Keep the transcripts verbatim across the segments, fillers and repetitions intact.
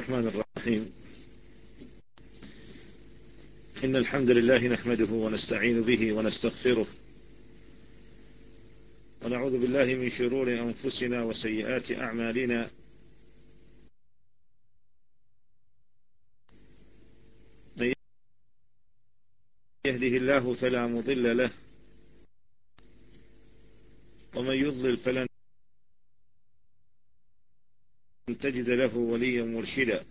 الرحمن الرحيم. إن الحمد لله نحمده ونستعين به ونستغفره ونعوذ بالله من شرور أنفسنا وسيئات أعمالنا. من يهده الله فلا مضل له ومن يضلل فلن تجد له وليا مرشدا.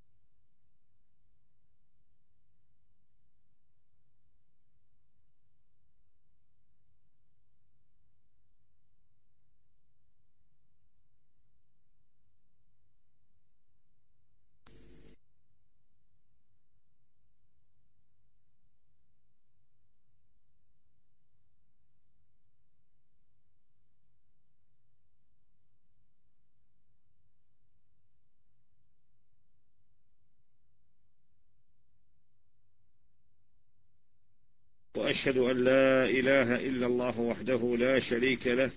وأشهد أن لا إله إلا الله وحده لا شريك له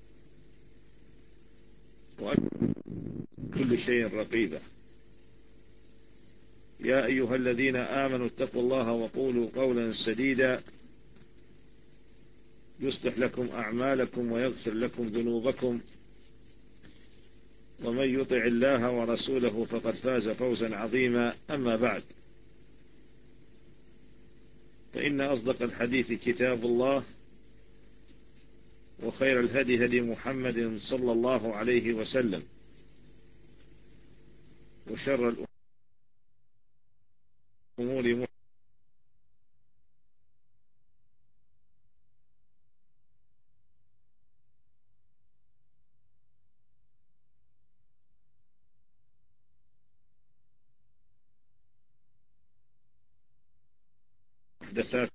وأن كل شيء رقيبة. يا أيها الذين آمنوا اتقوا الله وقولوا قولا سديدا يصلح لكم أعمالكم ويغفر لكم ذنوبكم، ومن يطع الله ورسوله فقد فاز فوزا عظيما. أما بعد، فإن أصدق الحديث كتاب الله، وخير الهدي هدي محمد صلى الله عليه وسلم، وشر الأمور محدثات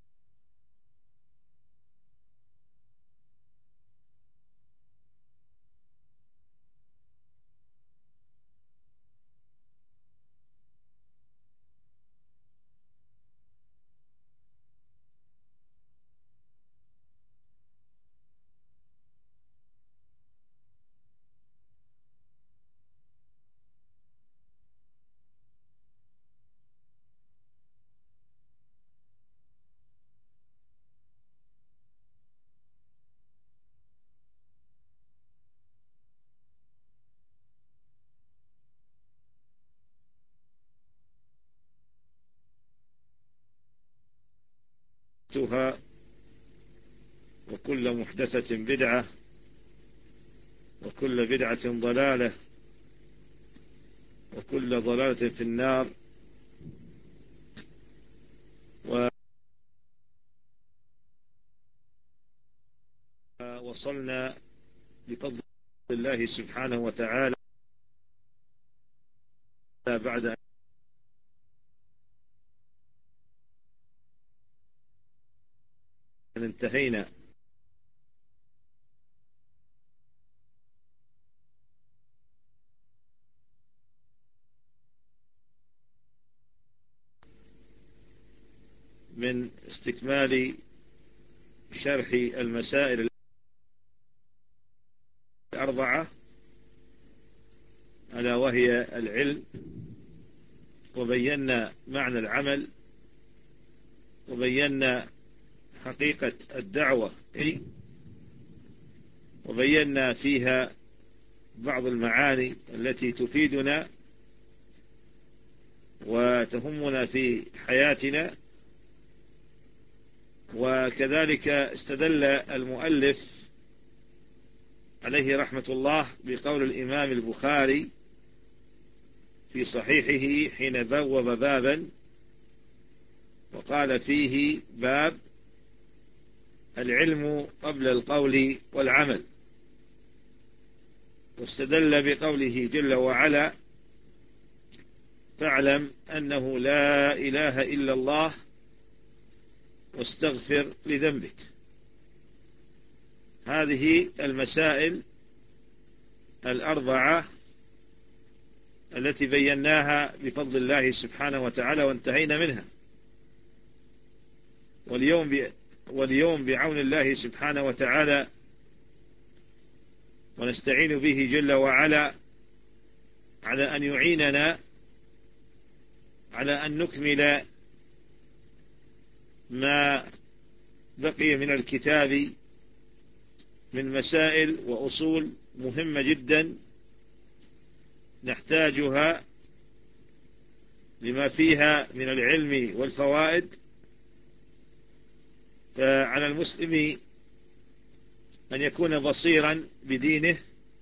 وكل محدثة بدعة وكل بدعة ضلالة وكل ضلالة في النار. ووصلنا بفضل الله سبحانه وتعالى بعد أن انتهينا من استكمال شرح المسائل الأربعة، ألا وهي العلم، وبينا معنى العمل، وبينا حقيقة الدعوة، وبينا فيها بعض المعاني التي تفيدنا وتهمنا في حياتنا. وكذلك استدل المؤلف عليه رحمة الله بقول الإمام البخاري في صحيحه حين بوب بابا وقال فيه باب العلم قبل القول والعمل، واستدل بقوله جل وعلا: فاعلم أنه لا إله إلا الله واستغفر لذنبك. هذه المسائل الأربعة التي بيناها بفضل الله سبحانه وتعالى وانتهينا منها. واليوم ب... واليوم بعون الله سبحانه وتعالى ونستعين به جل وعلا على أن يعيننا على أن نكمل ما بقي من الكتاب من مسائل وأصول مهمة جدا نحتاجها لما فيها من العلم والفوائد. فعلى المسلم أن يكون بصيرا بدينه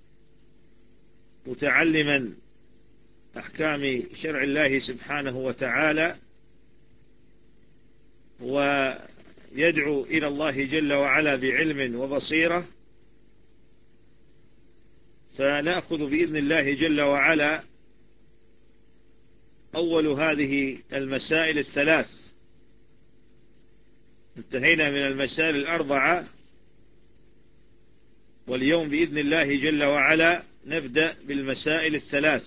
متعلما أحكام شرع الله سبحانه وتعالى، ويدعو إلى الله جل وعلا بعلم وبصيرة. فنأخذ بإذن الله جل وعلا أول هذه المسائل الثلاث. انتهينا من المسائل الأربعة، واليوم بإذن الله جل وعلا نبدأ بالمسائل الثلاث.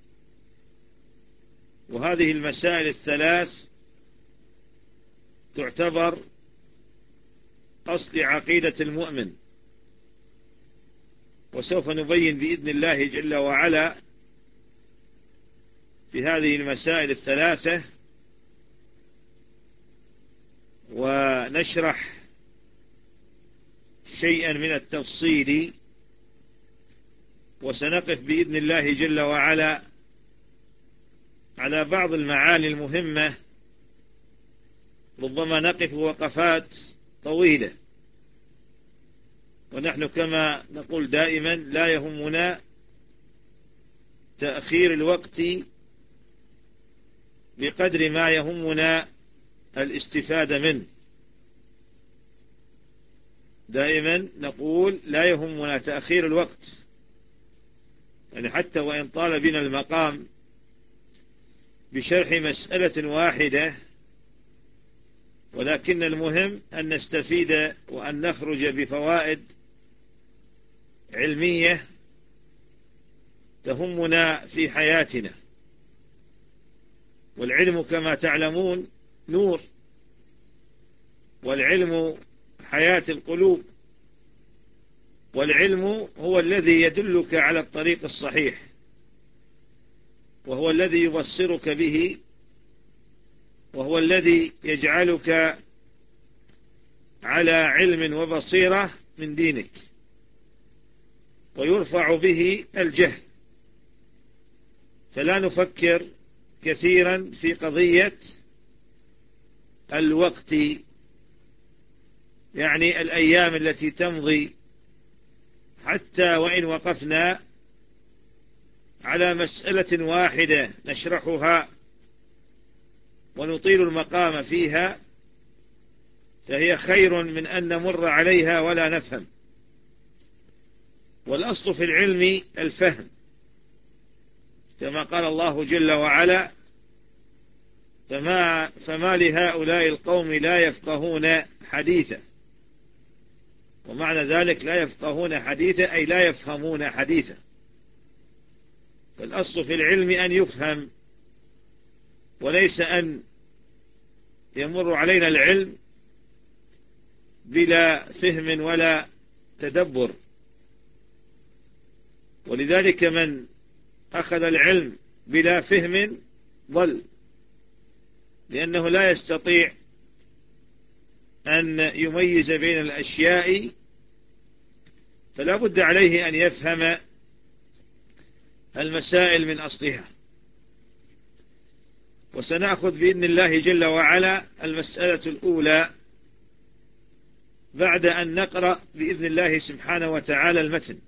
وهذه المسائل الثلاث تعتبر أصل عقيدة المؤمن، وسوف نبين بإذن الله جل وعلا في هذه المسائل الثلاثة، ونشرح شيئا من التفصيل، وسنقف بإذن الله جل وعلا على بعض المعاني المهمة، ربما نقف وقفات طويلة. ونحن كما نقول دائما لا يهمنا تأخير الوقت بقدر ما يهمنا الاستفادة منه. دائما نقول لا يهمنا تأخير الوقت، يعني حتى وإن طال بنا المقام بشرح مسألة واحدة، ولكن المهم أن نستفيد وأن نخرج بفوائد علمية تهمنا في حياتنا. والعلم كما تعلمون نور، والعلم حياة القلوب، والعلم هو الذي يدلك على الطريق الصحيح، وهو الذي يبصرك به، وهو الذي يجعلك على علم وبصيرة من دينك، ويرفع به الجهل. فلا نفكر كثيرا في قضية الوقت، يعني الأيام التي تمضي، حتى وإن وقفنا على مسألة واحدة نشرحها ونطيل المقام فيها، فهي خير من أن نمر عليها ولا نفهم. والأصل في العلم الفهم، كما قال الله جل وعلا: فما, فما لهؤلاء القوم لا يفقهون حديثا. ومعنى ذلك لا يفقهون حديثا أي لا يفهمون حديثا. فالأصل في العلم أن يفهم، وليس أن يمر علينا العلم بلا فهم ولا تدبر. ولذلك من أخذ العلم بلا فهم ضل، لأنه لا يستطيع أن يميز بين الأشياء، فلا بد عليه أن يفهم المسائل من أصلها. وسنأخذ بإذن الله جل وعلا المسألة الأولى بعد أن نقرأ بإذن الله سبحانه وتعالى المتن.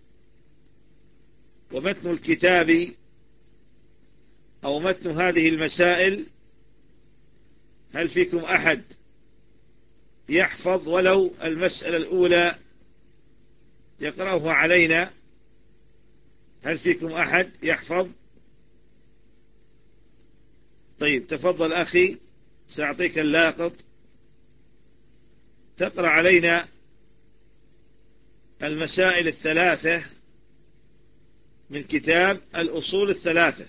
ومتن الكتاب أو متن هذه المسائل، هل فيكم أحد يحفظ ولو المسألة الأولى يقرأه علينا؟ هل فيكم أحد يحفظ؟ طيب تفضل أخي، سأعطيك اللاقط تقرأ علينا المسائل الثلاثة من كتاب الأصول الثلاثة.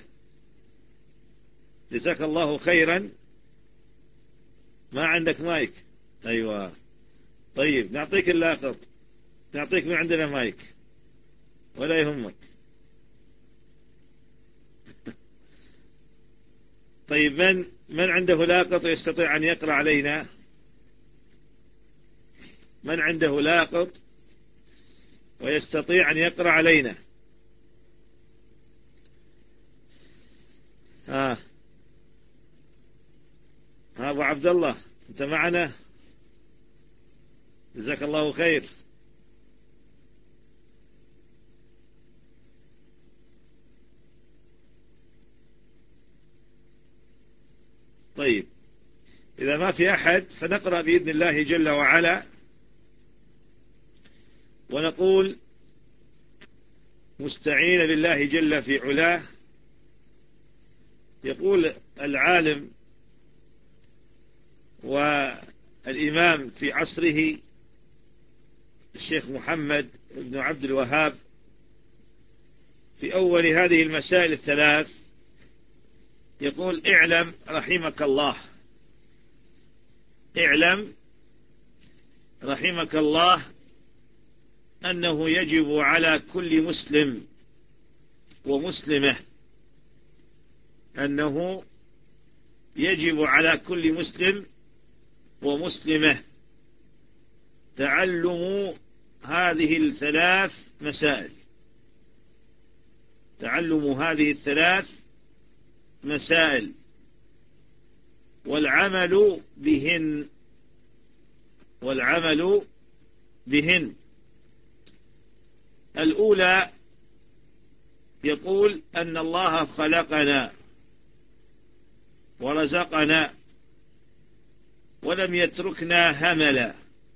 جزاك الله خيرا. ما عندك مايك؟ أيوة، طيب نعطيك اللاقط، نعطيك من عندنا مايك ولا يهمك. طيب من من عنده لاقط يستطيع أن يقرأ علينا؟ من عنده لاقط ويستطيع أن يقرأ علينا؟ ها ها أبو عبد الله، أنت معنا؟ جزاك الله خير. طيب إذا ما في أحد فنقرأ بإذن الله جل وعلا، ونقول مستعين بالله جل في علاه. يقول العالم والإمام في عصره الشيخ محمد بن عبد الوهاب في أول هذه المسائل الثلاث، يقول: اعلم رحمك الله، اعلم رحمك الله أنه يجب على كل مسلم ومسلمة، أنه يجب على كل مسلم ومسلمة تعلم هذه الثلاث مسائل، تعلم هذه الثلاث مسائل والعمل بهن، والعمل بهن. الأولى يقول أن الله خلقنا ورزقنا ولم يتركنا هملا،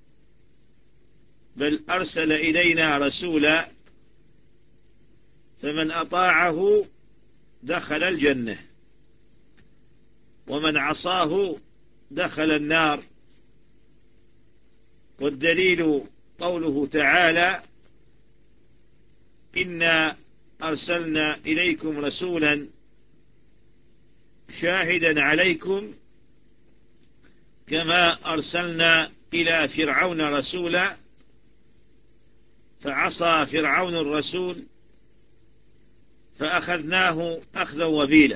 بل أرسل إلينا رسولا، فمن أطاعه دخل الجنة، ومن عصاه دخل النار. والدليل قوله تعالى: إنا أرسلنا إليكم رسولا شاهدا عليكم كما أرسلنا إلى فرعون رسولا فعصى فرعون الرسول فأخذناه أخذا وبيلا.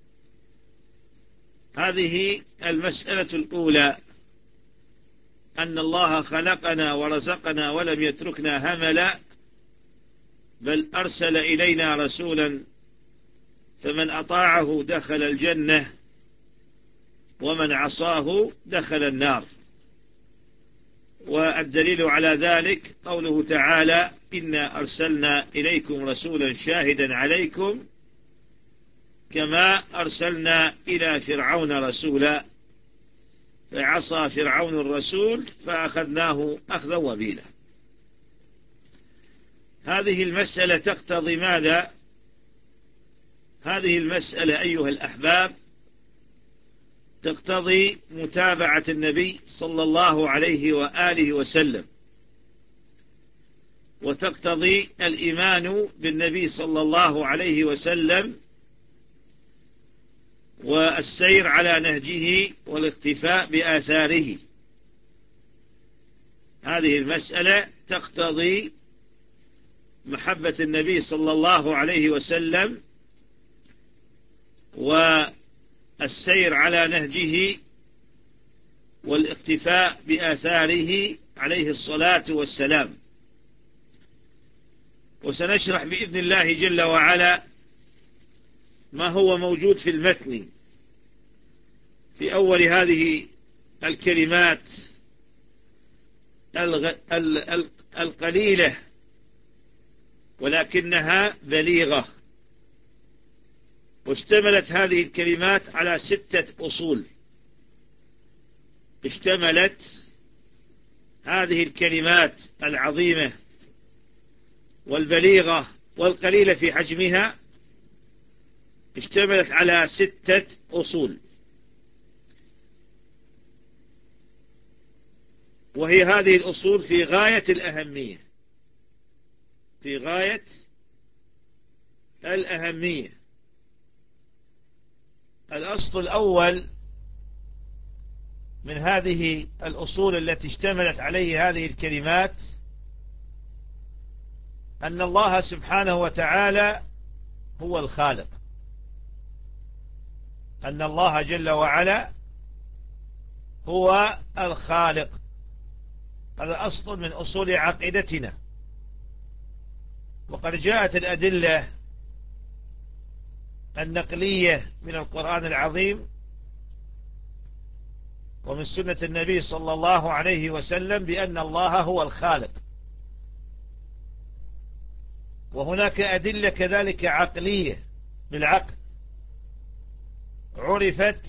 هذه المسألة الأولى، أن الله خلقنا ورزقنا ولم يتركنا هملا، بل أرسل إلينا رسولا، فمن أطاعه دخل الجنة، ومن عصاه دخل النار. والدليل على ذلك قوله تعالى: إنا أرسلنا إليكم رسولا شاهدا عليكم كما أرسلنا إلى فرعون رسولا فعصى فرعون الرسول فأخذناه أخذا وبيلا. هذه المسألة تقتضي ماذا؟ هذه المسألة أيها الأحباب تقتضي متابعة النبي صلى الله عليه وآله وسلم، وتقتضي الإيمان بالنبي صلى الله عليه وسلم والسير على نهجه والاقتفاء بآثاره. هذه المسألة تقتضي محبة النبي صلى الله عليه وسلم والسير على نهجه والاقتفاء بآثاره عليه الصلاة والسلام. وسنشرح بإذن الله جل وعلا ما هو موجود في المتن في أول هذه الكلمات القليلة ولكنها بليغة. واشتملت هذه الكلمات على ستة أصول. اشتملت هذه الكلمات العظيمة والبليغة والقليلة في حجمها، اشتملت على ستة أصول، وهي هذه الأصول في غاية الأهمية، في غاية الأهمية. الأصل الأول من هذه الأصول التي اشتملت عليه هذه الكلمات أن الله سبحانه وتعالى هو الخالق، أن الله جل وعلا هو الخالق. هذا أصل من أصول عقيدتنا. وقد جاءت الأدلة النقلية من القرآن العظيم ومن سنة النبي صلى الله عليه وسلم بأن الله هو الخالق. وهناك أدلة كذلك عقلية بالعقل عرفت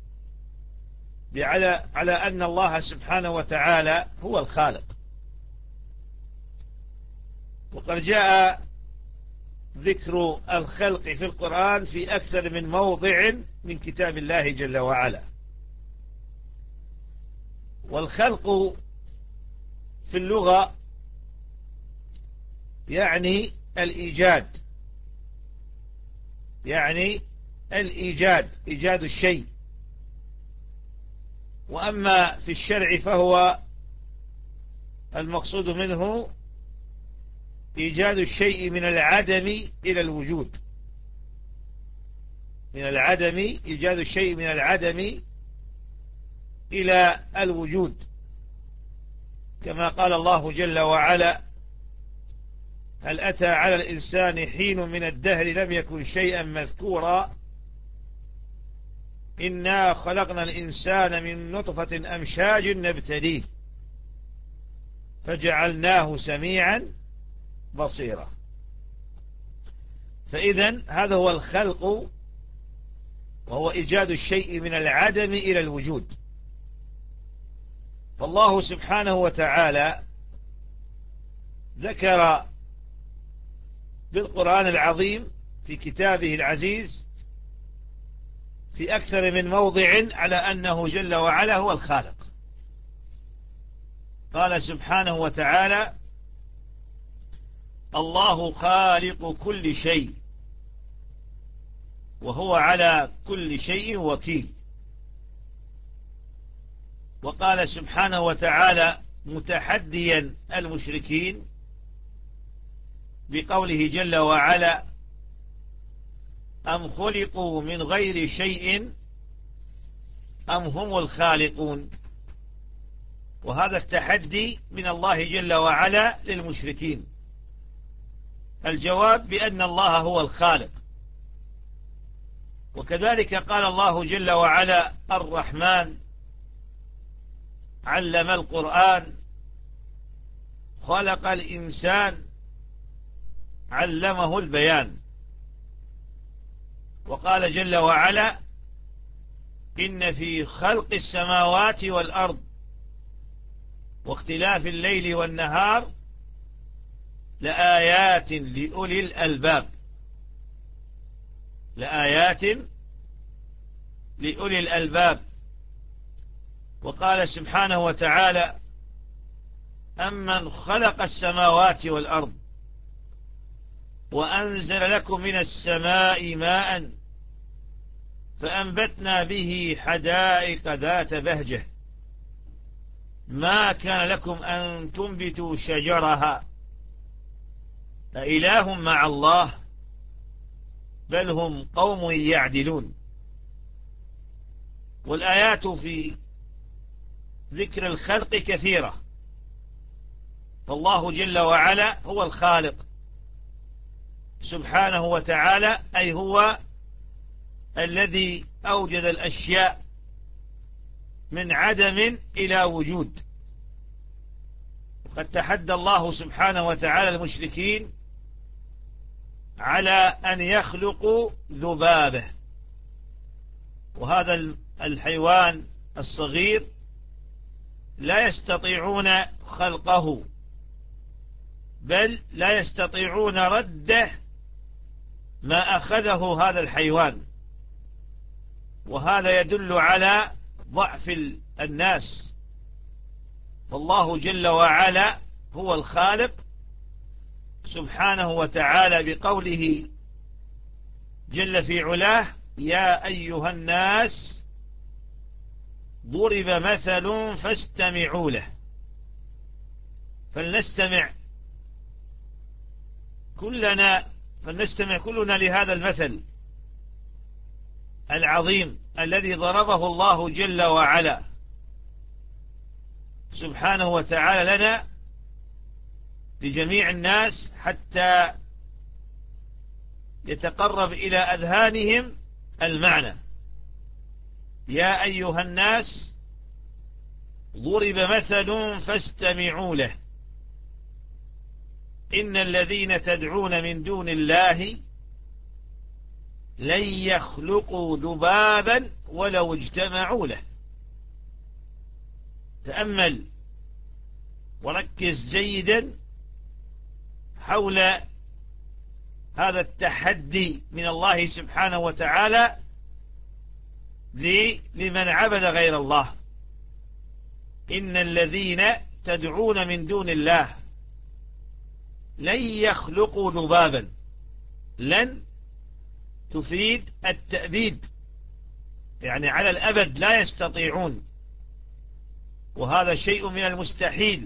على على أن الله سبحانه وتعالى هو الخالق. وقد جاء ذكر الخلق في القرآن في أكثر من موضع من كتاب الله جل وعلا. والخلق في اللغة يعني الإيجاد، يعني الإيجاد إيجاد الشيء. وأما في الشرع فهو المقصود منه إيجاد الشيء من العدم إلى الوجود، من العدم إيجاد الشيء من العدم إلى الوجود، كما قال الله جل وعلا: هل أتى على الإنسان حين من الدهر لم يكن شيئا مذكورا إنا خلقنا الإنسان من نطفة أمشاج نبتليه فجعلناه سميعا بصيرا. فإذن هذا هو الخلق، وهو إيجاد الشيء من العدم إلى الوجود. فالله سبحانه وتعالى ذكر بالقرآن العظيم في كتابه العزيز في أكثر من موضع على أنه جل وعلا هو الخالق. قال سبحانه وتعالى: الله خالق كل شيء وهو على كل شيء وكيل. وقال سبحانه وتعالى متحديا المشركين بقوله جل وعلا: أم خلقوا من غير شيء أم هم الخالقون. وهذا التحدي من الله جل وعلا للمشركين. الجواب بأن الله هو الخالق. وكذلك قال الله جل وعلا: الرحمن علم القرآن خلق الإنسان علمه البيان. وقال جل وعلا: إن في خلق السماوات والأرض واختلاف الليل والنهار لآيات لأولي الألباب، لآيات لأولي الألباب. وقال سبحانه وتعالى: أمن خلق السماوات والأرض وأنزل لكم من السماء ماء فأنبتنا به حدائق ذات بهجة ما كان لكم أن تنبتوا شجرها أإله مع الله بل هم قوم يعدلون. والآيات في ذكر الخلق كثيرة. فالله جل وعلا هو الخالق سبحانه وتعالى، أي هو الذي أوجد الأشياء من عدم إلى وجود. وقد تحدى الله سبحانه وتعالى المشركين على أن يخلقوا ذبابة، وهذا الحيوان الصغير لا يستطيعون خلقه، بل لا يستطيعون رده ما أخذه هذا الحيوان. وهذا يدل على ضعف الناس. فالله جل وعلا هو الخالق سبحانه وتعالى بقوله جل في علاه: يا أيها الناس ضرب مثل فاستمعوا له. فلنستمع كلنا فلنستمع كلنا لهذا المثل العظيم الذي ضربه الله جل وعلا سبحانه وتعالى لنا لجميع الناس حتى يتقرب إلى أذهانهم المعنى. يا أيها الناس ضرب مثل فاستمعوا له إن الذين تدعون من دون الله لن يخلقوا ذبابا ولو اجتمعوا له. تأمل وركز جيدا حول هذا التحدي من الله سبحانه وتعالى لمن عبد غير الله. إن الذين تدعون من دون الله لن يخلقوا ذبابا. لن تفيد التأبيد، يعني على الأبد لا يستطيعون، وهذا شيء من المستحيل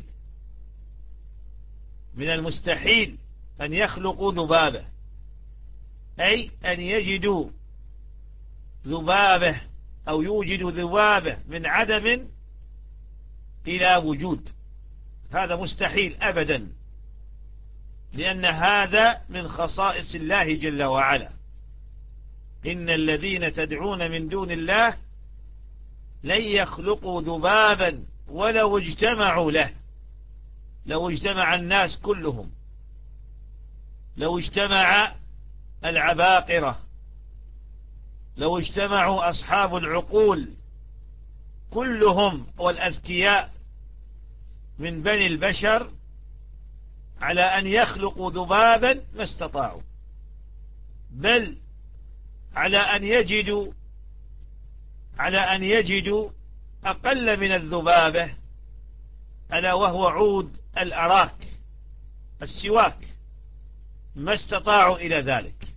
من المستحيل أن يخلقوا ذبابة، أي أن يجدوا ذبابة أو يوجدوا ذبابة من عدم إلى وجود. هذا مستحيل أبدا، لأن هذا من خصائص الله جل وعلا. إن الذين تدعون من دون الله لن يخلقوا ذبابا ولو اجتمعوا له. لو اجتمع الناس كلهم، لو اجتمع العباقرة، لو اجتمعوا أصحاب العقول كلهم والأذكياء من بني البشر على أن يخلقوا ذبابا ما استطاعوا، بل على أن يجدوا على أن يجدوا أقل من الذبابة، ألا وهو عود الأراك السواك، ما استطاعوا إلى ذلك.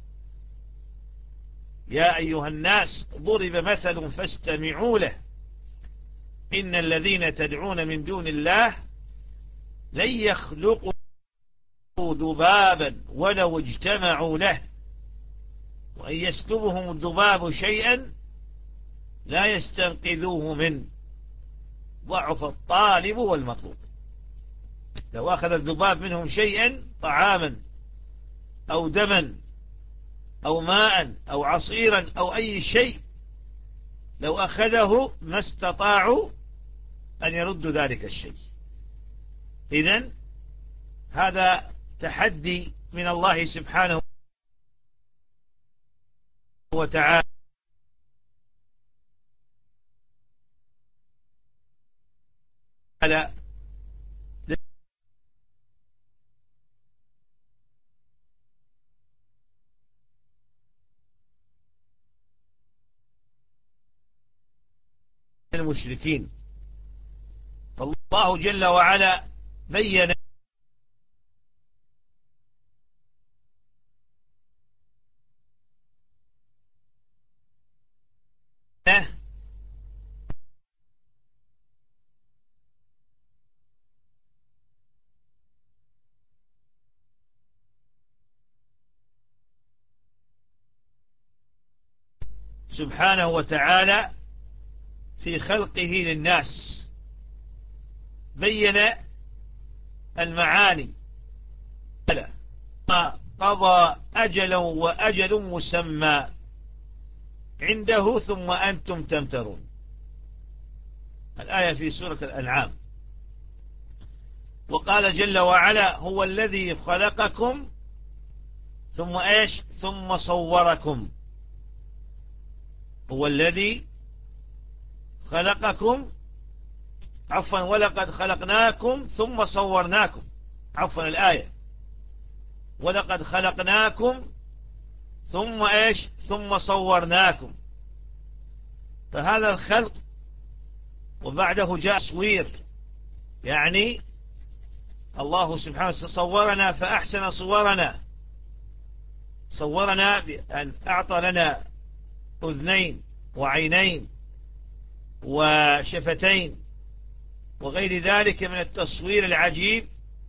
يا أيها الناس ضرب مثل فاستمعوا له إن الذين تدعون من دون الله لن يخلقوا ذبابا ولو اجتمعوا له وإن يسلبهم الذباب شيئا لا يستنقذوه منه ضعف الطالب والمطلوب. لو أخذ الذباب منهم شيئا، طعاما أو دما أو ماء أو عصيرا أو أي شيء، لو أخذه ما استطاعوا أن يردوا ذلك الشيء. إذن هذا تحدي من الله سبحانه وتعالى المشركين. فالله جل وعلا بين سبحانه وتعالى في خلقه للناس، بين المعاني. قضى أجلا وأجل مسمى عنده ثم أنتم تمترون. الآية في سورة الأنعام. وقال جل وعلا هو الذي خلقكم ثم إيش ثم صوركم. هو الذي خلقكم عفوا ولقد خلقناكم ثم صورناكم. عفوا الآية ولقد خلقناكم ثم إيش ثم صورناكم. فهذا الخلق وبعده جاء تصوير، يعني الله سبحانه صورنا فأحسن صورنا. صورنا بأن أعطى لنا أذنين وعينين وشفتين وغير ذلك من التصوير العجيب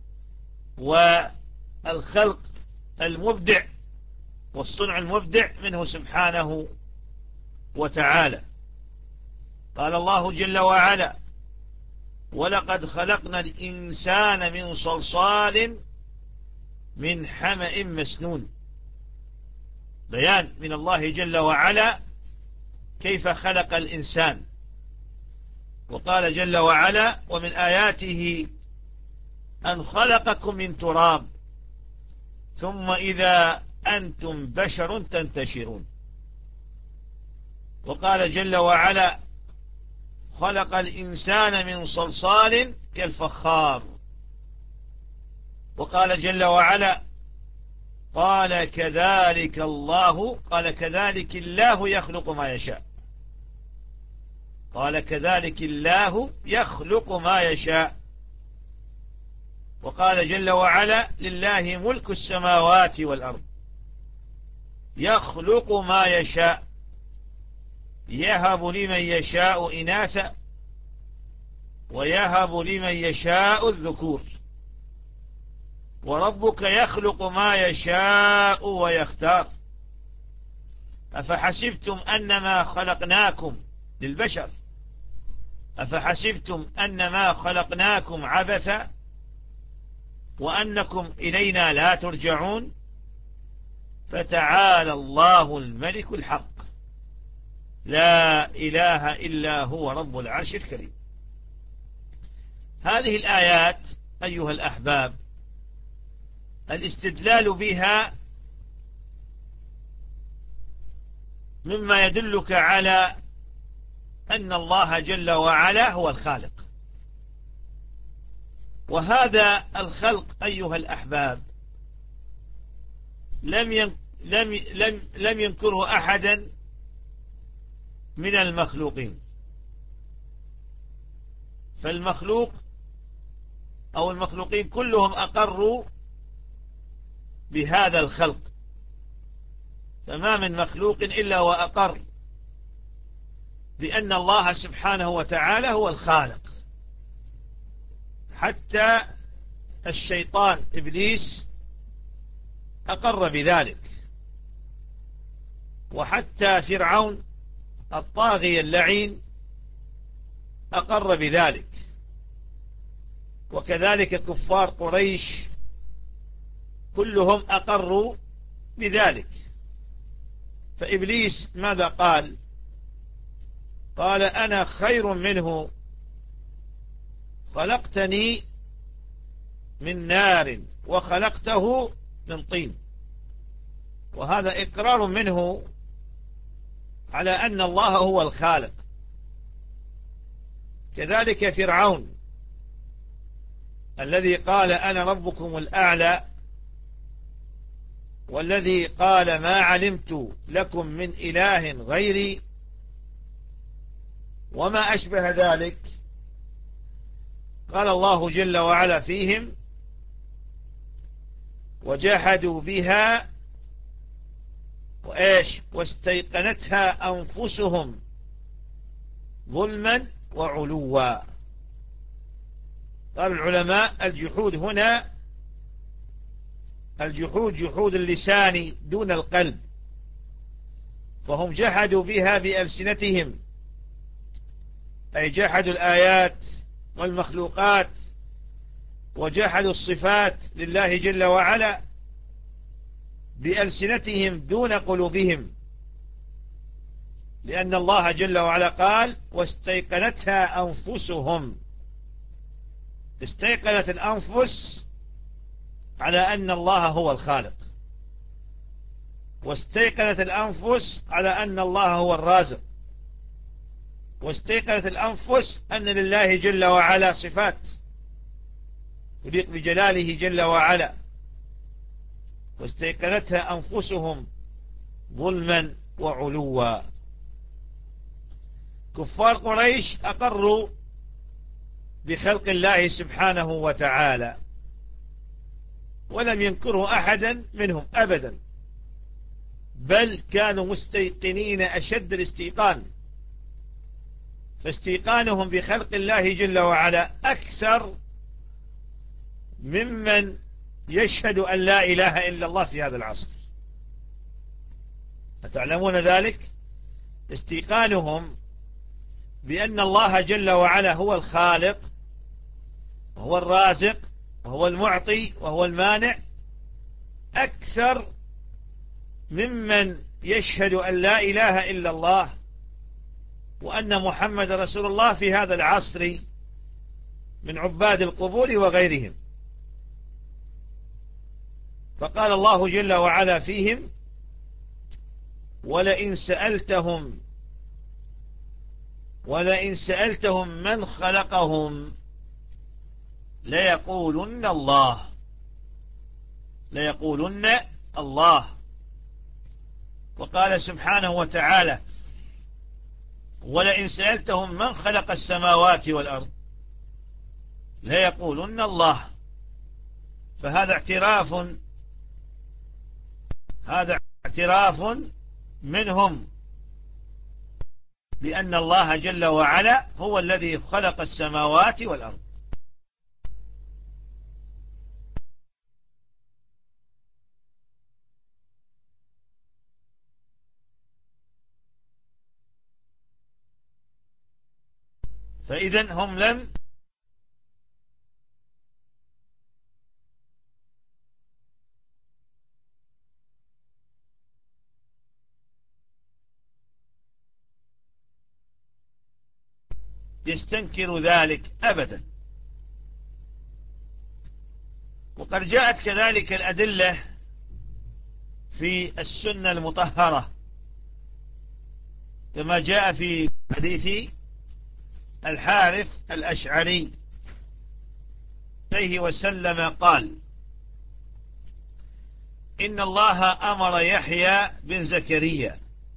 والخلق المبدع والصنع المبدع منه سبحانه وتعالى. قال الله جل وعلا: ولقد خلقنا الإنسان من صلصال من حمأ مسنون. بيان من الله جل وعلا كيف خلق الإنسان. وقال جل وعلا: ومن آياته أن خلقكم من تراب ثم إذا أنتم بشر تنتشرون. وقال جل وعلا: خلق الإنسان من صلصال كالفخار. وقال جل وعلا: قال كذلك الله قال كذلك الله يخلق ما يشاء. قال كذلك الله يخلق ما يشاء. وقال جل وعلا: لله ملك السماوات والأرض يخلق ما يشاء يهب لمن يشاء إناثا ويهب لمن يشاء الذكور وربك يخلق ما يشاء ويختار. أفحسبتم أنما خلقناكم للبشر أفحسبتم أنما خلقناكم عبثا وأنكم إلينا لا ترجعون فتعالى الله الملك الحق لا إله إلا هو رب العرش الكريم. هذه الآيات أيها الأحباب الاستدلال بها مما يدلك على أن الله جل وعلا هو الخالق. وهذا الخلق أيها الأحباب لم لم لم لم ينكره أحدا من المخلوقين. فالمخلوق أو المخلوقين كلهم أقروا بهذا الخلق، فما من مخلوق إلا وأقر بأن الله سبحانه وتعالى هو الخالق. حتى الشيطان إبليس أقر بذلك، وحتى فرعون الطاغية اللعين أقر بذلك، وكذلك كفار قريش كلهم أقروا بذلك. فإبليس ماذا قال؟ قال: أنا خير منه خلقتني من نار وخلقته من طين. وهذا إقرار منه على أن الله هو الخالق. كذلك فرعون الذي قال: أنا ربكم الأعلى، والذي قال: ما علمت لكم من إله غيري، وما أشبه ذلك. قال الله جل وعلا فيهم: وجحدوا بها وإيش واستيقنتها أنفسهم ظلما وعلوا. قال العلماء: الجحود هنا الجحود جحود اللسان دون القلب، فهم جحدوا بها بألسنتهم، أي جحدوا الآيات والمخلوقات وجحدوا الصفات لله جل وعلا بألسنتهم دون قلوبهم، لأن الله جل وعلا قال: واستيقنتها أنفسهم. استيقنت الأنفس على أن الله هو الخالق، واستيقنت الأنفس على أن الله هو الرازق، واستيقنت الأنفس أن لله جل وعلا صفات تليق بجلاله جل وعلا. واستيقنتها أنفسهم ظلما وعلوا. كفار قريش أقروا بخلق الله سبحانه وتعالى، ولم ينكره أحدا منهم أبدا، بل كانوا مستيقنين أشد الاستيقان. فاستيقانهم بخلق الله جل وعلا أكثر ممن يشهد أن لا إله إلا الله في هذا العصر. أتعلمون ذلك؟ استيقانهم بأن الله جل وعلا هو الخالق وهو الرازق وهو المعطي وهو المانع أكثر ممن يشهد أن لا إله إلا الله وأن محمد رسول الله في هذا العصر من عباد القبور وغيرهم. فقال الله جل وعلا فيهم: ولئن سألتهم ولئن سألتهم من خلقهم ليقولن الله ليقولن الله. وقال سبحانه وتعالى: ولئن سألتهم من خلق السماوات والأرض ليقولن الله. فهذا اعتراف هذا اعتراف منهم بأن الله جل وعلا هو الذي خلق السماوات والأرض. فإذن هم لم يستنكروا ذلك أبدا. وقد جاءت كذلك الأدلة في السنة المطهرة كما جاء في حديث الحارث الأشعري عليه وسلم قال: إن الله أمر يحيى بن زكريا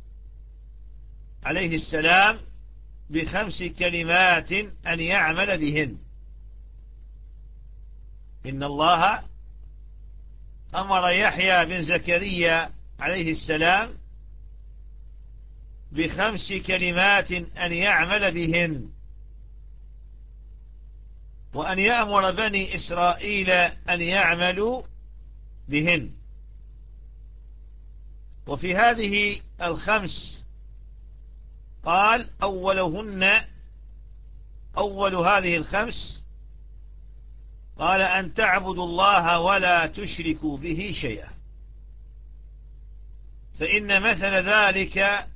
عليه السلام بخمس كلمات أن يعمل بهن. إن الله أمر يحيى بن زكريا عليه السلام بخمس كلمات أن يعمل بهن، وأن يأمر بني إسرائيل أن يعملوا بهن. وفي هذه الخمس قال: أولهن أول هذه الخمس قال: أن تعبدوا الله ولا تشركوا به شيئا، فإن مثل ذلك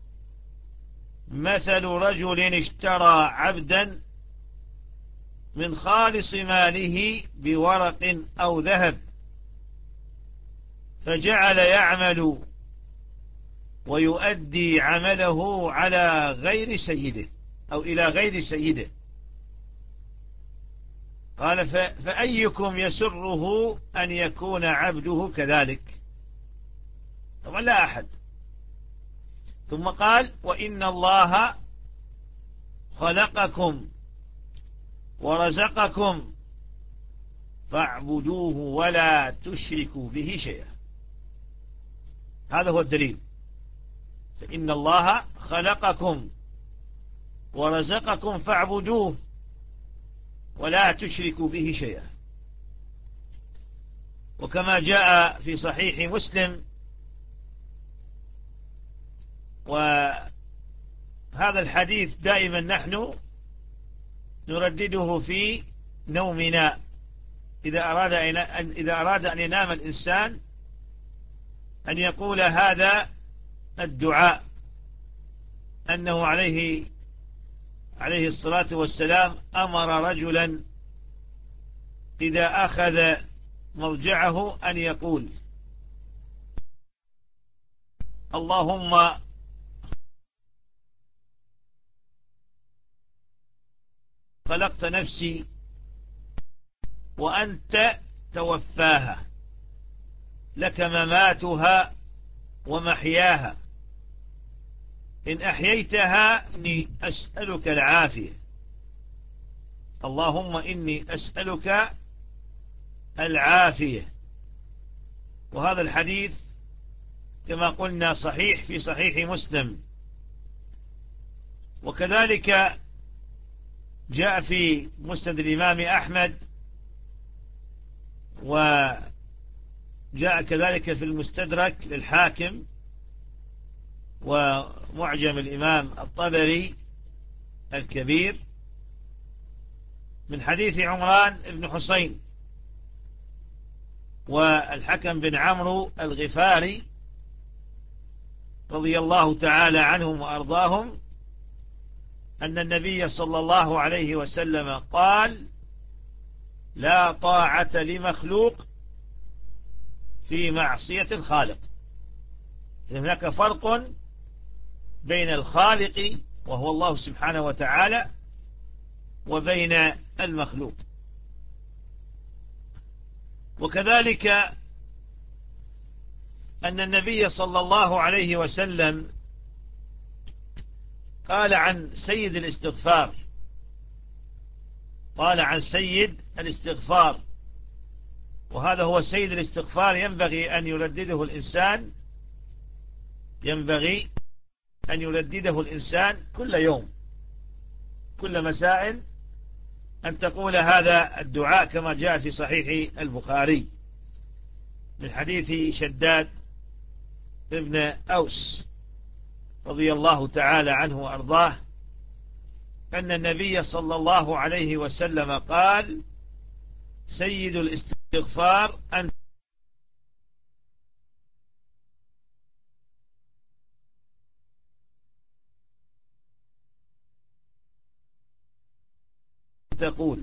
مثل رجل اشترى عبدا من خالص ماله بورق أو ذهب، فجعل يعمل ويؤدي عمله على غير سيده أو إلى غير سيده. قال: فأيكم يسره أن يكون عبده كذلك؟ طبعا لا أحد. ثم قال: وإن الله خلقكم ورزقكم فاعبدوه ولا تشركوا به شيئا. هذا هو الدليل. فإن الله خلقكم ورزقكم فاعبدوه ولا تشركوا به شيئا. وكما جاء في صحيح مسلم، وهذا الحديث دائما نحن نردده في نومنا إذا أراد أن إذا أراد أن ينام الإنسان أن يقول هذا الدعاء، أنه عليه عليه الصلاة والسلام أمر رجلا إذا أخذ مضجعه أن يقول: اللهم خلقت نفسي وأنت توفاها، لك مماتها ومحياها، إن أحييتها إني أسألك العافية، اللهم إني أسألك العافية. وهذا الحديث كما قلنا صحيح في صحيح مسلم. وكذلك جاء في مسند الإمام أحمد، وجاء كذلك في المستدرك للحاكم ومعجم الإمام الطبري الكبير من حديث عمران بن حسين والحكم بن عمرو الغفاري رضي الله تعالى عنهم وأرضاهم أن النبي صلى الله عليه وسلم قال: لا طاعة لمخلوق في معصية الخالق. هناك فرق بين الخالق وهو الله سبحانه وتعالى وبين المخلوق. وكذلك أن النبي صلى الله عليه وسلم قال عن سيد الاستغفار قال عن سيد الاستغفار وهذا هو سيد الاستغفار ينبغي أن يردده الإنسان ينبغي أن يردده الإنسان كل يوم كل مساء أن تقول هذا الدعاء كما جاء في صحيح البخاري من حديث شداد ابن أوس رضي الله تعالى عنه وأرضاه أن النبي صلى الله عليه وسلم قال: سيد الاستغفار أن تقول: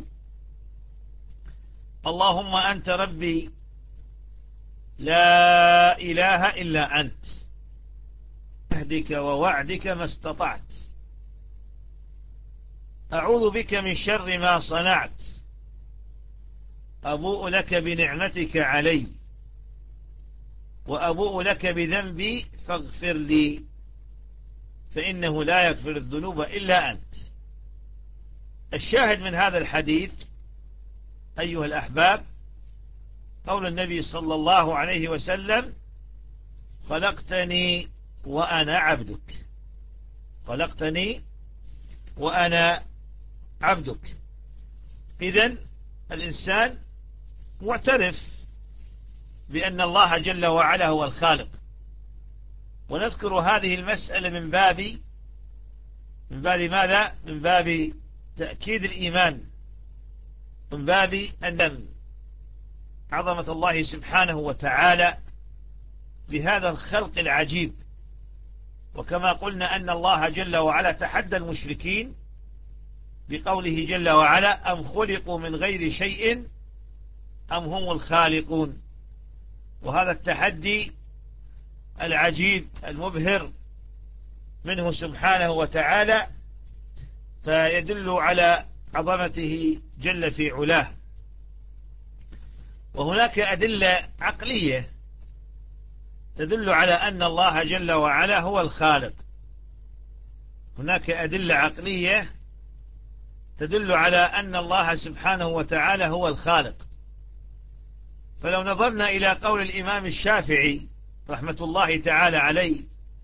اللهم أنت ربي لا إله إلا أنت عهدك ووعدك ما استطعت أعوذ بك من شر ما صنعت أبوء لك بنعمتك علي وأبوء لك بذنبي فاغفر لي فإنه لا يغفر الذنوب إلا أنت. الشاهد من هذا الحديث أيها الأحباب قول النبي صلى الله عليه وسلم: خلقتني وأنا عبدك خلقتني وأنا عبدك. إذن الإنسان معترف بأن الله جل وعلا هو الخالق. ونذكر هذه المسألة من باب من باب ماذا؟ من باب تأكيد الإيمان، من باب أن عظمة الله سبحانه وتعالى بهذا الخلق العجيب. وكما قلنا أن الله جل وعلا تحدى المشركين بقوله جل وعلا: أم خلقوا من غير شيء أم هم الخالقون. وهذا التحدي العجيب المبهر منه سبحانه وتعالى فيدل على عظمته جل في علاه. وهناك أدلة عقلية تدل على أن الله جل وعلا هو الخالق. هناك أدلة عقلية تدل على أن الله سبحانه وتعالى هو الخالق. فلو نظرنا إلى قول الإمام الشافعي رحمة الله تعالى عليه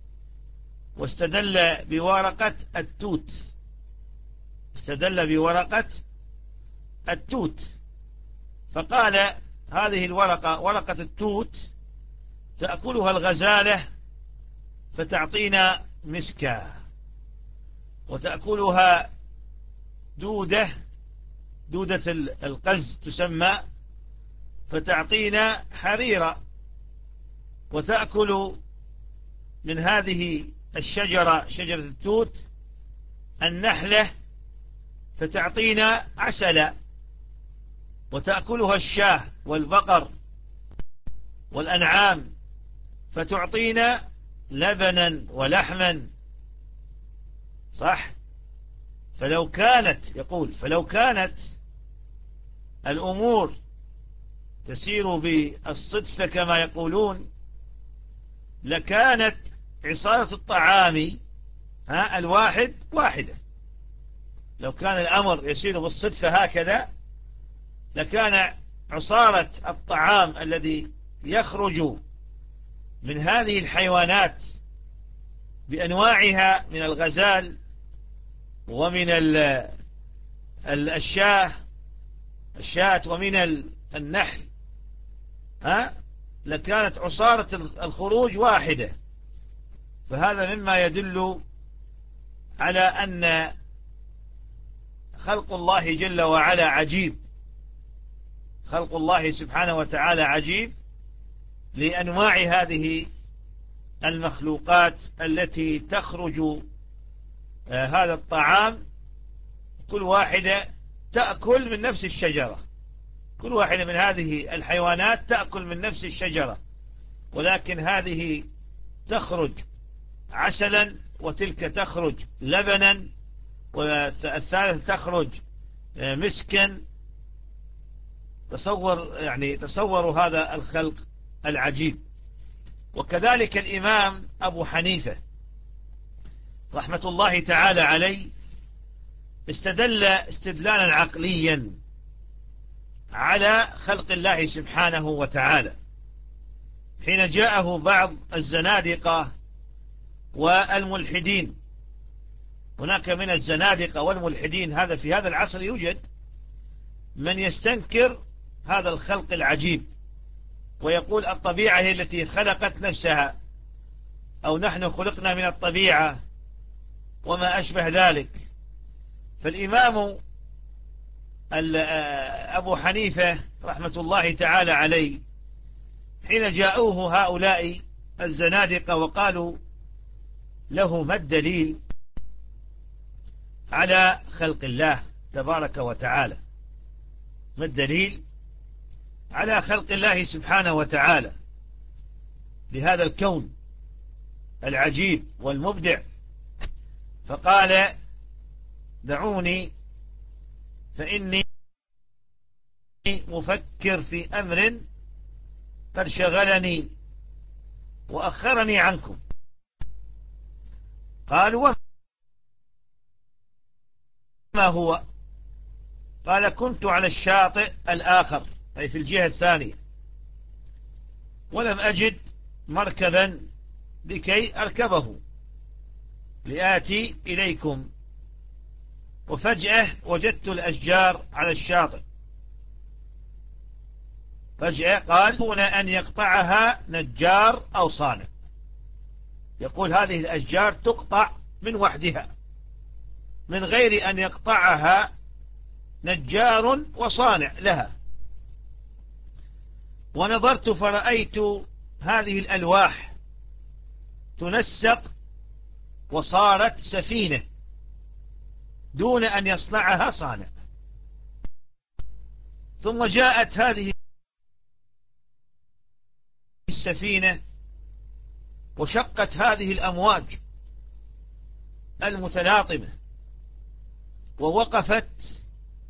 واستدل بورقة التوت استدل بورقة التوت فقال: هذه الورقة ورقة التوت تأكلها الغزالة فتعطينا مسكا، وتأكلها دودة دودة القز تسمى فتعطينا حريرة، وتأكل من هذه الشجرة شجرة التوت النحلة فتعطينا عسلا، وتأكلها الشاه والبقر والأنعام فتعطينا لبنا ولحما. صح؟ فلو كانت يقول فلو كانت الأمور تسير بالصدفة كما يقولون لكانت عصارة الطعام ها الواحد واحدة. لو كان الأمر يسير بالصدفة هكذا لكان عصارة الطعام الذي يخرج من هذه الحيوانات بأنواعها من الغزال ومن الشاه الشاة ومن النحل ها لكانت عصارة الخروج واحدة. فهذا مما يدل على أن خلق الله جل وعلا عجيب، خلق الله سبحانه وتعالى عجيب لأنواع هذه المخلوقات التي تخرج هذا الطعام، كل واحدة تأكل من نفس الشجرة، كل واحدة من هذه الحيوانات تأكل من نفس الشجرة، ولكن هذه تخرج عسلا، وتلك تخرج لبنا، والثالث تخرج مسكا. تصور يعني تصوروا هذا الخلق العجيب. وكذلك الإمام أبو حنيفة رحمة الله تعالى عليه استدل استدلالا عقليا على خلق الله سبحانه وتعالى حين جاءه بعض الزنادقة والملحدين. هناك من الزنادقة والملحدين هذا في هذا العصر يوجد من يستنكر هذا الخلق العجيب، ويقول الطبيعة هي التي خلقت نفسها، أو نحن خلقنا من الطبيعة وما أشبه ذلك. فالإمام أبو حنيفة رحمة الله تعالى عليه حين جاءوه هؤلاء الزنادقة وقالوا له ما الدليل على خلق الله تبارك وتعالى، ما الدليل على خلق الله سبحانه وتعالى لهذا الكون العجيب والمبدع؟ فقال دعوني فإني مفكر في أمر قد شغلني وأخرني عنكم. قالوا وما هو؟ قال كنت على الشاطئ الآخر، أي في الجهة الثانية، ولم أجد مركبا لكي أركبه لآتي إليكم، وفجأة وجدت الأشجار على الشاطئ. فجأة قال دون أن يقطعها نجار أو صانع. يقول هذه الأشجار تقطع من وحدها من غير أن يقطعها نجار وصانع لها. ونظرت فرأيت هذه الألواح تنسق وصارت سفينة دون أن يصنعها صانع. ثم جاءت هذه السفينة وشقت هذه الأمواج المتلاطمة ووقفت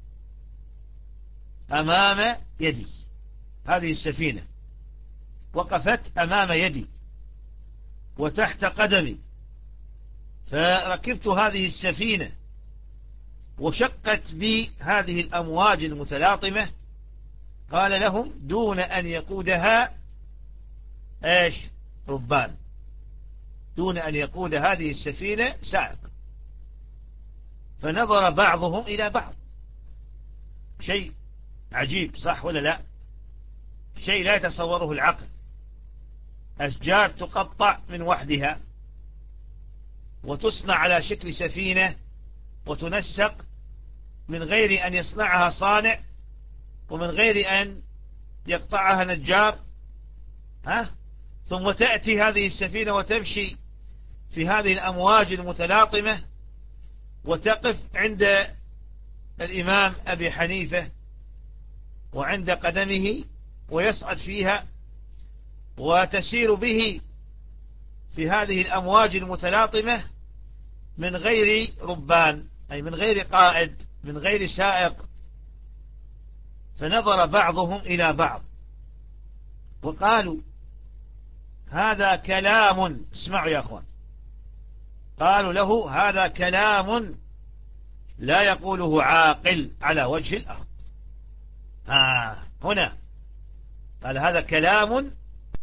أمام يدي. هذه السفينة وقفت أمام يدي وتحت قدمي، فركبت هذه السفينة وشقت بي هذه الأمواج المتلاطمة. قال لهم دون أن يقودها ايش؟ ربان، دون أن يقود هذه السفينة سائق. فنظر بعضهم إلى بعض. شيء عجيب، صح ولا لا؟ شيء لا يتصوره العقل. أشجار تقطع من وحدها وتصنع على شكل سفينة وتنسق من غير أن يصنعها صانع ومن غير أن يقطعها نجار. ها؟ ثم تأتي هذه السفينة وتمشي في هذه الأمواج المتلاطمة وتقف عند الإمام أبي حنيفة وعند قدمه ويصعد فيها وتسير به في هذه الأمواج المتلاطمة من غير ربان، أي من غير قائد، من غير سائق. فنظر بعضهم إلى بعض وقالوا هذا كلام، اسمعوا يا أخوان، قالوا له هذا كلام لا يقوله عاقل على وجه الأرض. آه هنا قال هذا كلام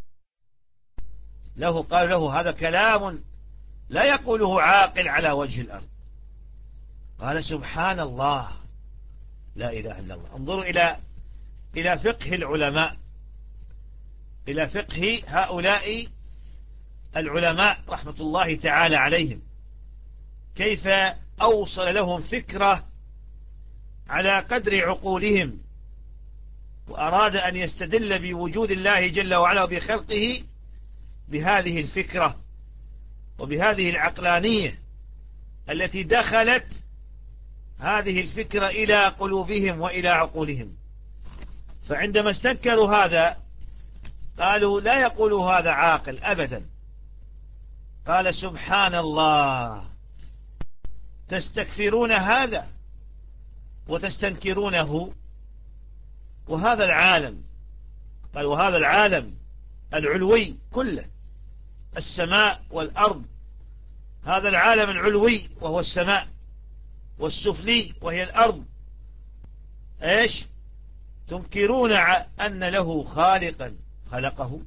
له، قال له هذا كلام لا يقوله عاقل على وجه الأرض. قال سبحان الله، لا إله إلا الله. انظروا إلى إلى فقه العلماء، إلى فقه هؤلاء العلماء رحمة الله تعالى عليهم، كيف أوصل لهم فكرة على قدر عقولهم، وأراد أن يستدل بوجود الله جل وعلا وبخلقه بهذه الفكرة وبهذه العقلانية التي دخلت هذه الفكرة إلى قلوبهم وإلى عقولهم. فعندما استنكروا هذا قالوا لا يقول هذا عاقل أبدا. قال سبحان الله، تستكثرون هذا وتستنكرونه، وهذا العالم، قال وهذا العالم العلوي كله، السماء والأرض، هذا العالم العلوي وهو السماء، والسفلي وهي الأرض، ايش تنكرون أن له خالقا خلقه؟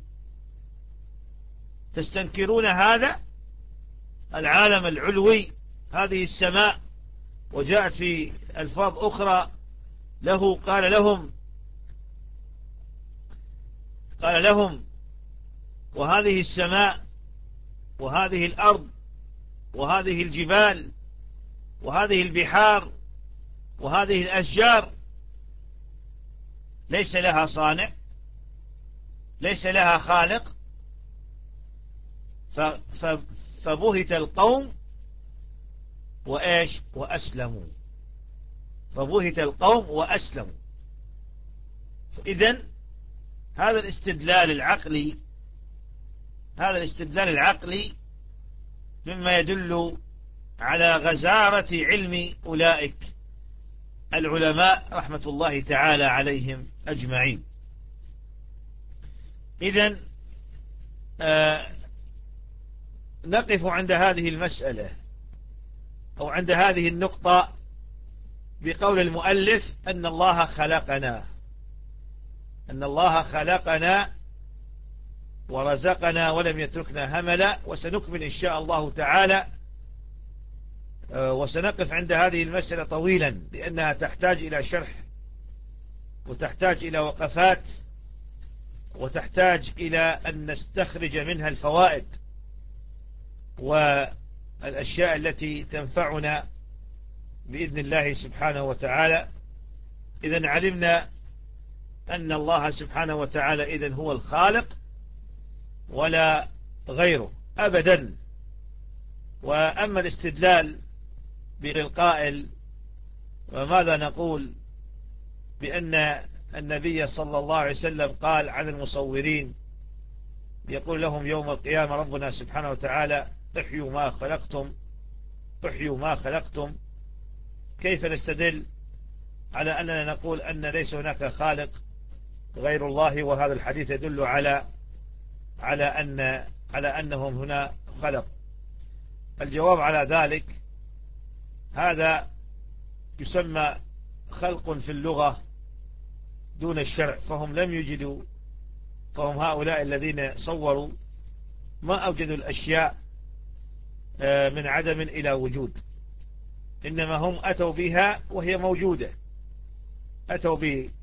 تستنكرون هذا العالم العلوي، هذه السماء، وجاءت في ألفاظ أخرى له قال لهم قال لهم وهذه السماء وهذه الأرض وهذه الجبال وهذه البحار وهذه الأشجار ليس لها صانع، ليس لها خالق. فبهت القوم وإيش وأسلموا، فبهت القوم وأسلموا. إذن هذا الاستدلال العقلي هذا الاستدلال العقلي مما يدل على غزارة علم أولئك العلماء رحمة الله تعالى عليهم أجمعين. إذن آه نقف عند هذه المسألة أو عند هذه النقطة بقول المؤلف أن الله خلقنا أن الله خلقنا ورزقنا ولم يتركنا هملا. وسنكمل إن شاء الله تعالى وسنقف عند هذه المسألة طويلا، لأنها تحتاج إلى شرح وتحتاج إلى وقفات وتحتاج إلى أن نستخرج منها الفوائد والأشياء التي تنفعنا بإذن الله سبحانه وتعالى. إذن علمنا أن الله سبحانه وتعالى إذن هو الخالق ولا غيره أبدا. وأما الاستدلال بالقائل وماذا نقول بأن النبي صلى الله عليه وسلم قال عن المصورين، يقول لهم يوم القيامة ربنا سبحانه وتعالى احيوا ما خلقتم احيوا ما خلقتم. كيف نستدل على أننا نقول أن ليس هناك خالق غير الله، وهذا الحديث يدل على على أن على أنهم هنا خلق؟ الجواب على ذلك هذا يسمى خلق في اللغة دون الشرع، فهم لم يجدوا فهم هؤلاء الذين صوروا ما أوجدوا الأشياء من عدم إلى وجود، إنما هم أتوا بها وهي موجودة. أتوا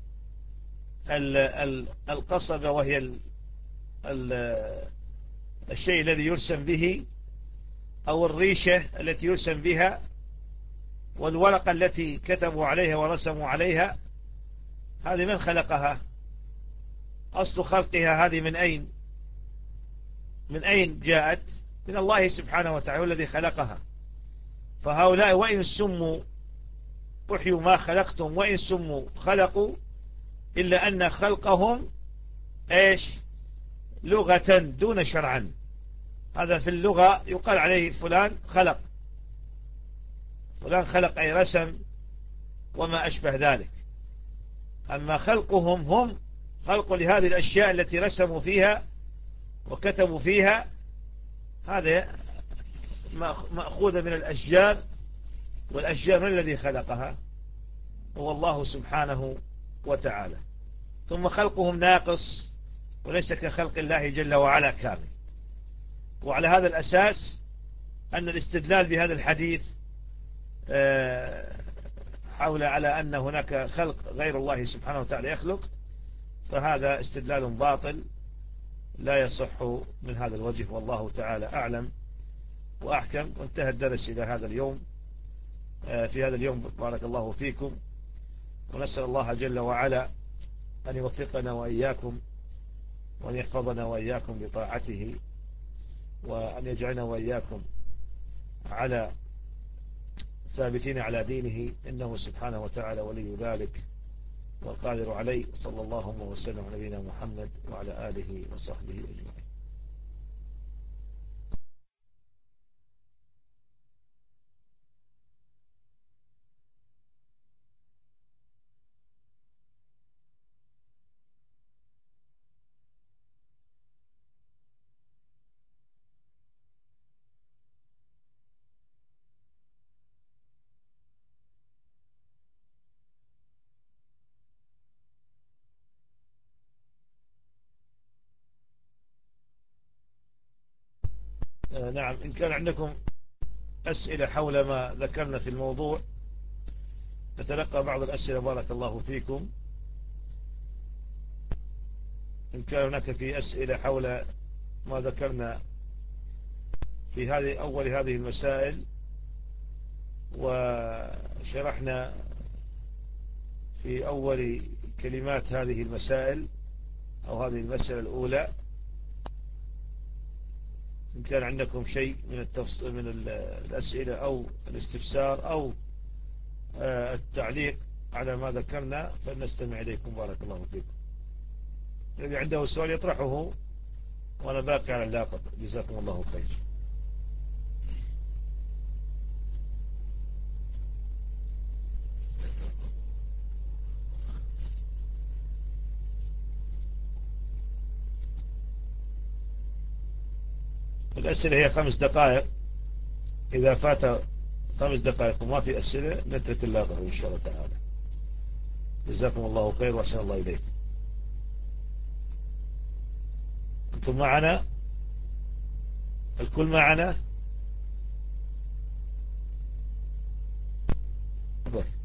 بالقصبة وهي ال ال الشيء الذي يرسم به، أو الريشة التي يرسم بها، والورقة التي كتبوا عليها ورسموا عليها. هذه من خلقها؟ أصل خلقها هذه من أين من أين جاءت؟ من الله سبحانه وتعالى الذي خلقها. فهؤلاء وإن سموا احيوا ما خلقتم وإن سموا خلقوا، إلا أن خلقهم إيش لغة دون شرعا. هذا في اللغة يقال عليه فلان خلق، فلان خلق أي رسم وما أشبه ذلك. أما خلقهم هم خلق لهذه الأشياء التي رسموا فيها وكتبوا فيها، هذا مأخوذ من الأشجار، والأشجار من الذي خلقها؟ هو الله سبحانه وتعالى. ثم خلقهم ناقص وليس كخلق الله جل وعلا كامل. وعلى هذا الأساس أن الاستدلال بهذا الحديث حول على أن هناك خلق غير الله سبحانه وتعالى يخلق، فهذا استدلال باطل لا يصح من هذا الوجه، والله تعالى أعلم وأحكم. وانتهى الدرس إلى هذا اليوم. في هذا اليوم بارك الله فيكم، ونسأل الله جل وعلا أن يوفقنا وإياكم، وأن يحفظنا وإياكم بطاعته، وأن يجعلنا وإياكم على ثابتين على دينه، إنه سبحانه وتعالى ولي ذلك والقادر عليه. صلى الله وسلم على نبينا محمد وعلى آله وصحبه أجمعين. نعم، إن كان عندكم أسئلة حول ما ذكرنا في الموضوع نتلقى بعض الأسئلة بارك الله فيكم. إن كان هناك في أسئلة حول ما ذكرنا في هذه أول هذه المسائل، وشرحنا في أول كلمات هذه المسائل أو هذه المسألة الأولى، إن كان عندكم شيء من التفصيل من الأسئلة أو الاستفسار أو التعليق على ما ذكرنا فلنستمع إليكم بارك الله فيكم. الذي عنده سؤال يطرحه وأنا باقي على اللاقط. جزاكم الله خير. الأسئلة هي خمس دقائق، إذا فات خمس دقائق وما في أسئلة نترك اللاقط إن شاء الله تعالى. جزاكم الله خير وأحسن الله إليكم. أنتم معنا؟ الكل معنا؟